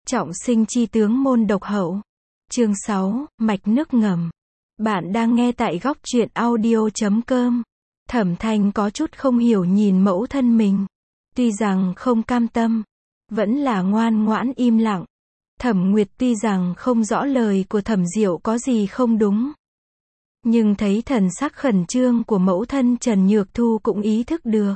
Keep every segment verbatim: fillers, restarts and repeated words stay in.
Trọng sinh chi tướng môn độc hậu. Chương sáu, mạch nước ngầm. Bạn đang nghe tại góc truyện audio chấm com. Thẩm Thanh có chút không hiểu nhìn mẫu thân mình. Tuy rằng không cam tâm, vẫn là ngoan ngoãn im lặng. Thẩm Nguyệt tuy rằng không rõ lời của Thẩm Diệu có gì không đúng, nhưng thấy thần sắc khẩn trương của mẫu thân Trần Nhược Thu cũng ý thức được.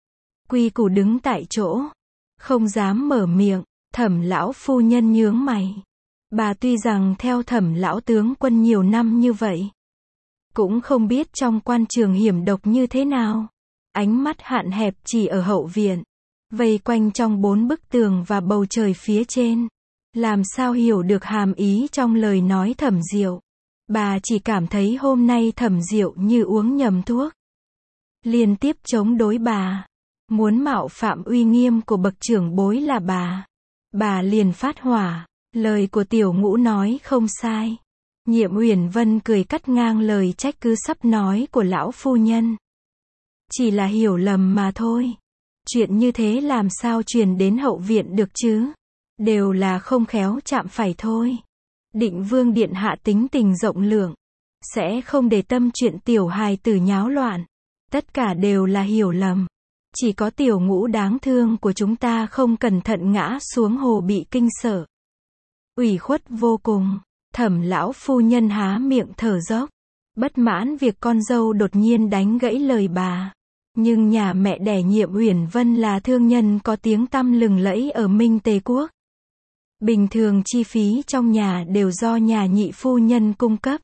Quy củ đứng tại chỗ, không dám mở miệng. Thẩm lão phu nhân nhướng mày. Bà tuy rằng theo Thẩm lão tướng quân nhiều năm như vậy, cũng không biết trong quan trường hiểm độc như thế nào. Ánh mắt hạn hẹp chỉ ở hậu viện, vây quanh trong bốn bức tường và bầu trời phía trên. Làm sao hiểu được hàm ý trong lời nói Thẩm Diệu. Bà chỉ cảm thấy hôm nay Thẩm Diệu như uống nhầm thuốc. Liên tiếp chống đối bà, muốn mạo phạm uy nghiêm của bậc trưởng bối là bà. Bà liền phát hỏa. Lời của Tiểu Ngũ nói không sai. Nhiệm Uyển Vân cười cắt ngang lời trách cứ sắp nói của lão phu nhân. Chỉ là hiểu lầm mà thôi. Chuyện như thế làm sao truyền đến hậu viện được chứ? Đều là không khéo chạm phải thôi. Định Vương điện hạ tính tình rộng lượng, sẽ không để tâm chuyện tiểu hài tử nháo loạn. Tất cả đều là hiểu lầm. Chỉ có Tiểu Ngũ đáng thương của chúng ta không cẩn thận ngã xuống hồ bị kinh sợ. Ủy khuất vô cùng. Thẩm lão phu nhân há miệng thở dốc, bất mãn việc con dâu đột nhiên đánh gãy lời bà. Nhưng nhà mẹ đẻ Nhiệm Uyển Vân là thương nhân có tiếng tăm lừng lẫy ở Minh Tề Quốc. Bình thường chi phí trong nhà đều do nhà nhị phu nhân cung cấp.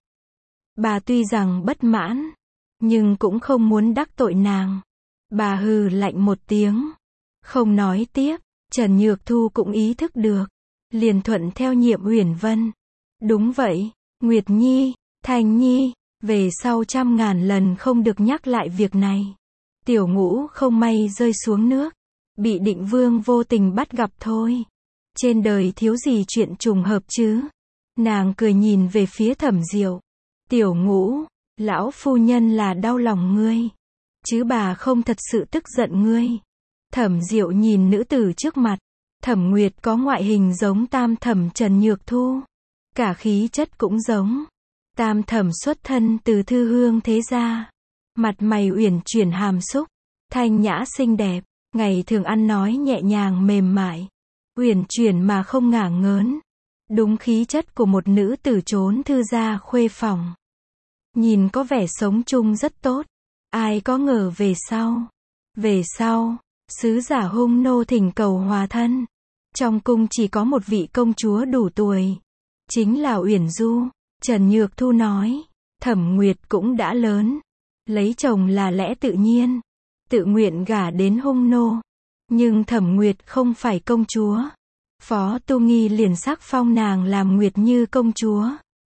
Bà tuy rằng bất mãn, nhưng cũng không muốn đắc tội nàng. Bà hừ lạnh một tiếng, không nói tiếp. Trần Nhược Thu cũng ý thức được, liền thuận theo Nhiệm Uyển Vân. Đúng vậy, Nguyệt Nhi, Thành Nhi, về sau trăm ngàn lần không được nhắc lại việc này. Tiểu Ngũ không may rơi xuống nước, bị Định Vương vô tình bắt gặp thôi. Trên đời thiếu gì chuyện trùng hợp chứ. Nàng cười nhìn về phía Thẩm Diệu. Tiểu Ngũ, lão phu nhân là đau lòng ngươi, chứ bà không thật sự tức giận ngươi. Thẩm Diệu nhìn nữ tử trước mặt. Thẩm Nguyệt có ngoại hình giống tam thẩm Trần Nhược Thu, cả khí chất cũng giống. Tam thẩm xuất thân từ thư hương thế gia, mặt mày uyển chuyển hàm xúc, thanh nhã xinh đẹp, ngày thường ăn nói nhẹ nhàng mềm mại, uyển chuyển mà không ngả ngớn. Đúng khí chất của một nữ tử trốn thư gia khuê phòng. Nhìn có vẻ sống chung rất tốt. Ai có ngờ về sau, về sau, sứ giả Hung Nô thỉnh cầu hòa thân. Trong cung chỉ có một vị công chúa đủ tuổi, chính là Uyển Du. Trần Nhược Thu nói, Thẩm Nguyệt cũng đã lớn, lấy chồng là lẽ tự nhiên, tự nguyện gả đến Hung Nô. Nhưng Thẩm Nguyệt không phải công chúa. Phó Tu Nghi liền sắc phong nàng làm Nguyệt Như công chúa.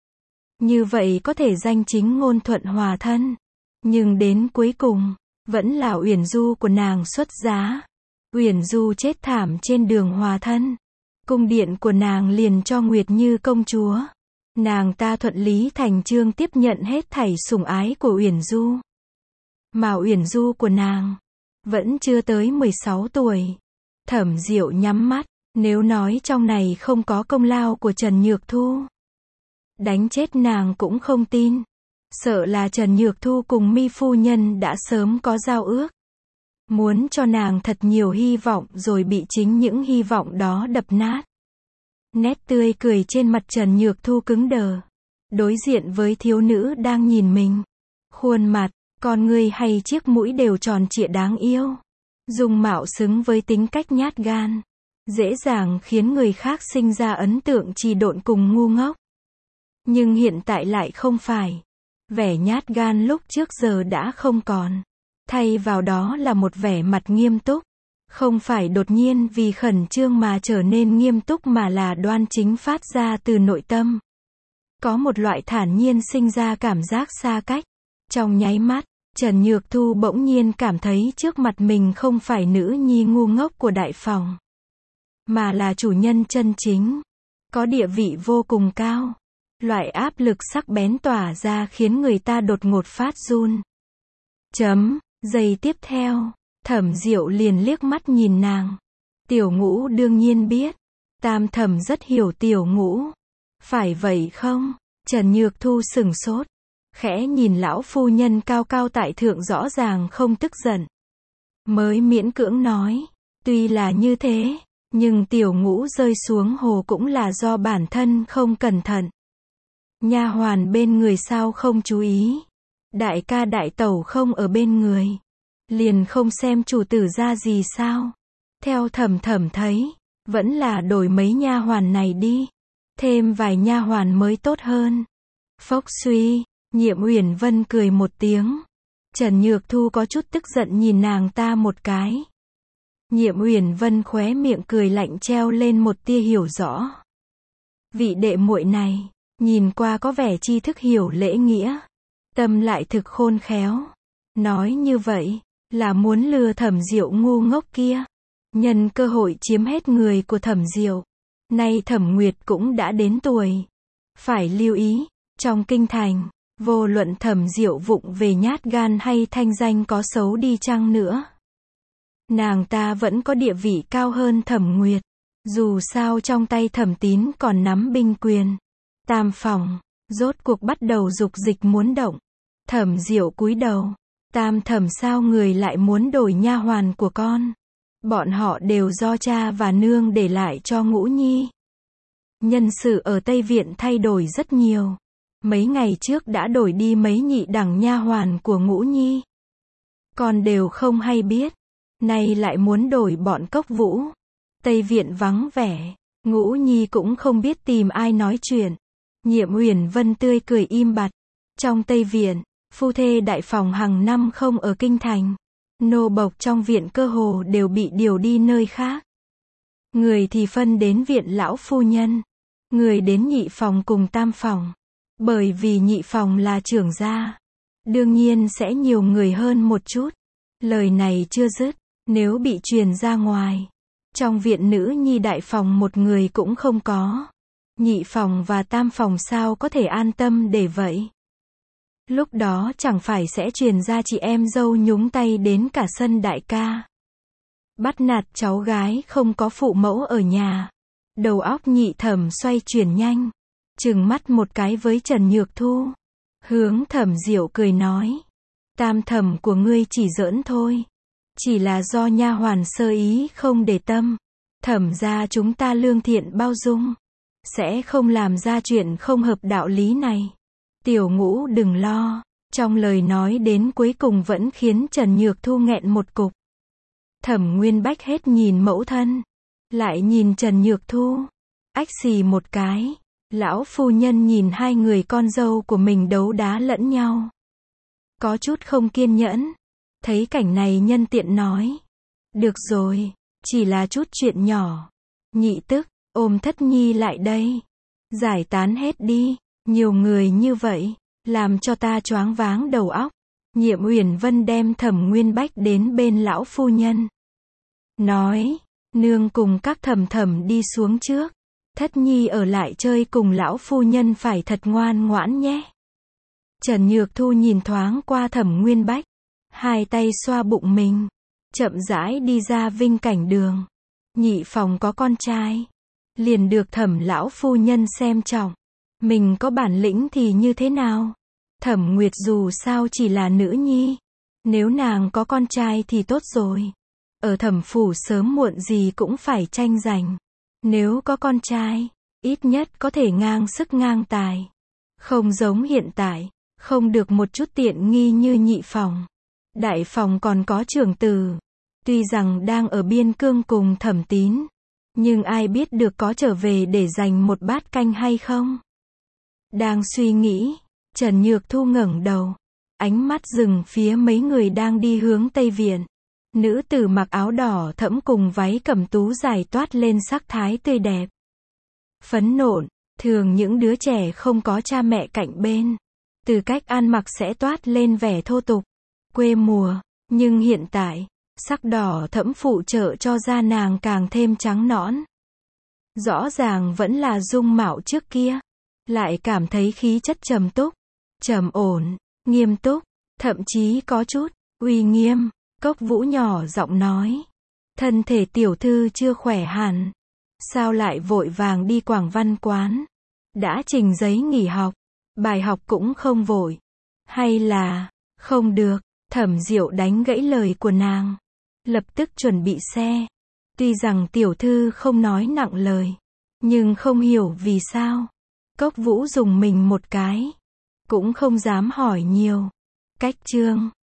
Như vậy có thể danh chính ngôn thuận hòa thân. Nhưng đến cuối cùng, vẫn là Uyển Du của nàng xuất giá. Uyển Du chết thảm trên đường hòa thân. Cung điện của nàng liền cho Nguyệt Như công chúa. Nàng ta thuận lý thành chương tiếp nhận hết thảy sủng ái của Uyển Du. Mà Uyển Du của nàng vẫn chưa tới mười sáu tuổi. Thẩm Diệu nhắm mắt, nếu nói trong này không có công lao của Trần Nhược Thu, đánh chết nàng cũng không tin. Sợ là Trần Nhược Thu cùng Mi phu nhân đã sớm có giao ước, muốn cho nàng thật nhiều hy vọng rồi bị chính những hy vọng đó đập nát. Nét tươi cười trên mặt Trần Nhược Thu cứng đờ, đối diện với thiếu nữ đang nhìn mình. Khuôn mặt, con ngươi hay chiếc mũi đều tròn trịa đáng yêu. Dung mạo xứng với tính cách nhát gan, dễ dàng khiến người khác sinh ra ấn tượng trì độn cùng ngu ngốc. Nhưng hiện tại lại không phải. Vẻ nhát gan lúc trước giờ đã không còn. Thay vào đó là một vẻ mặt nghiêm túc. Không phải đột nhiên vì khẩn trương mà trở nên nghiêm túc mà là đoan chính phát ra từ nội tâm. Có một loại thản nhiên sinh ra cảm giác xa cách. Trong nháy mắt, Trần Nhược Thu bỗng nhiên cảm thấy trước mặt mình không phải nữ nhi ngu ngốc của đại phòng, mà là chủ nhân chân chính, có địa vị vô cùng cao. Loại áp lực sắc bén tỏa ra khiến người ta đột ngột phát run. Chấm, giây tiếp theo, Thẩm Diệu liền liếc mắt nhìn nàng. Tiểu Ngũ đương nhiên biết, Tam Thẩm rất hiểu Tiểu Ngũ. Phải vậy không? Trần Nhược Thu sửng sốt, khẽ nhìn lão phu nhân cao cao tại thượng rõ ràng không tức giận. Mới miễn cưỡng nói, tuy là như thế, nhưng Tiểu Ngũ rơi xuống hồ cũng là do bản thân không cẩn thận. Nha hoàn bên người sao không chú ý? Đại ca đại tẩu không ở bên người, liền không xem chủ tử ra gì sao? Theo Thẩm Thẩm thấy, vẫn là đổi mấy nha hoàn này đi, thêm vài nha hoàn mới tốt hơn. Phốc suy, Nhiệm Uyển Vân cười một tiếng. Trần Nhược Thu có chút tức giận nhìn nàng ta một cái. Nhiệm Uyển Vân khóe miệng cười lạnh treo lên một tia hiểu rõ. Vị đệ muội này, nhìn qua có vẻ tri thức hiểu lễ nghĩa, tâm lại thực khôn khéo. Nói như vậy, là muốn lừa Thẩm Diệu ngu ngốc kia, nhân cơ hội chiếm hết người của Thẩm Diệu. Nay Thẩm Nguyệt cũng đã đến tuổi, phải lưu ý, trong kinh thành, vô luận Thẩm Diệu vụng về nhát gan hay thanh danh có xấu đi chăng nữa, nàng ta vẫn có địa vị cao hơn Thẩm Nguyệt. Dù sao trong tay Thẩm Tín còn nắm binh quyền. Tam phòng, rốt cuộc bắt đầu dục dịch muốn động. Thẩm Diệu cúi đầu. Tam Thẩm sao người lại muốn đổi nha hoàn của con? Bọn họ đều do cha và nương để lại cho Ngũ Nhi. Nhân sự ở Tây Viện thay đổi rất nhiều. Mấy ngày trước đã đổi đi mấy nhị đẳng nha hoàn của Ngũ Nhi. Con đều không hay biết. Nay lại muốn đổi bọn Cốc Vũ. Tây Viện vắng vẻ, Ngũ Nhi cũng không biết tìm ai nói chuyện. Nhiệm Uyển Vân tươi cười im bặt. Trong Tây Viện, phu thê đại phòng hàng năm không ở kinh thành. Nô bộc trong viện cơ hồ đều bị điều đi nơi khác. Người thì phân đến viện lão phu nhân, người đến nhị phòng cùng tam phòng. Bởi vì nhị phòng là trưởng gia, đương nhiên sẽ nhiều người hơn một chút. Lời này chưa dứt, nếu bị truyền ra ngoài, trong viện nữ nhi đại phòng một người cũng không có. Nhị phòng và tam phòng sao có thể an tâm để vậy? Lúc đó chẳng phải sẽ truyền ra chị em dâu nhúng tay đến cả sân đại ca. Bắt nạt cháu gái không có phụ mẫu ở nhà. Đầu óc Nhị Thẩm xoay chuyển nhanh, trừng mắt một cái với Trần Nhược Thu. Hướng Thẩm Diệu cười nói, Tam Thẩm của ngươi chỉ giỡn thôi. Chỉ là do nha hoàn sơ ý không để tâm. Thẩm gia chúng ta lương thiện bao dung, sẽ không làm ra chuyện không hợp đạo lý này. Tiểu Ngũ đừng lo. Trong lời nói đến cuối cùng vẫn khiến Trần Nhược Thu nghẹn một cục. Thẩm Nguyên Bách hết nhìn mẫu thân, lại nhìn Trần Nhược Thu, ách xì một cái. Lão phu nhân nhìn hai người con dâu của mình đấu đá lẫn nhau, có chút không kiên nhẫn. Thấy cảnh này nhân tiện nói, được rồi, chỉ là chút chuyện nhỏ. Nhị tức, ôm Thất Nhi lại đây, giải tán hết đi. Nhiều người như vậy, làm cho ta choáng váng đầu óc. Nhiệm Uyển Vân đem Thẩm Nguyên Bách đến bên lão phu nhân, nói, nương cùng các thẩm thẩm đi xuống trước. Thất Nhi ở lại chơi cùng lão phu nhân phải thật ngoan ngoãn nhé. Trần Nhược Thu nhìn thoáng qua Thẩm Nguyên Bách, hai tay xoa bụng mình, chậm rãi đi ra Vinh Cảnh Đường. Nhị phòng có con trai, liền được Thẩm lão phu nhân xem trọng. Mình có bản lĩnh thì như thế nào? Thẩm Nguyệt dù sao chỉ là nữ nhi, nếu nàng có con trai thì tốt rồi. Ở Thẩm phủ sớm muộn gì cũng phải tranh giành. Nếu có con trai, ít nhất có thể ngang sức ngang tài. Không giống hiện tại, không được một chút tiện nghi như nhị phòng. Đại phòng còn có trưởng tử, tuy rằng đang ở biên cương cùng Thẩm Tín, nhưng ai biết được có trở về để giành một bát canh hay không? Đang suy nghĩ, Trần Nhược Thu ngẩng đầu, ánh mắt dừng phía mấy người đang đi hướng Tây Viện. Nữ tử mặc áo đỏ thẫm cùng váy cẩm tú dài toát lên sắc thái tươi đẹp. Phấn nộn, thường những đứa trẻ không có cha mẹ cạnh bên, từ cách ăn mặc sẽ toát lên vẻ thô tục, quê mùa, nhưng hiện tại, sắc đỏ thẫm phụ trợ cho da nàng càng thêm trắng nõn. Rõ ràng vẫn là dung mạo trước kia, lại cảm thấy khí chất trầm túc, trầm ổn, nghiêm túc, thậm chí có chút uy nghiêm. Cốc Vũ nhỏ giọng nói, thân thể tiểu thư chưa khỏe hẳn, Sao lại vội vàng đi Quảng Văn quán? Đã trình giấy nghỉ học. Bài học cũng không vội. Hay là, không được, Thẩm Diệu đánh gãy lời của nàng. Lập tức chuẩn bị xe. Tuy rằng tiểu thư không nói nặng lời, nhưng không hiểu vì sao. Cốc Vũ dùng mình một cái. Cũng không dám hỏi nhiều. Cách chương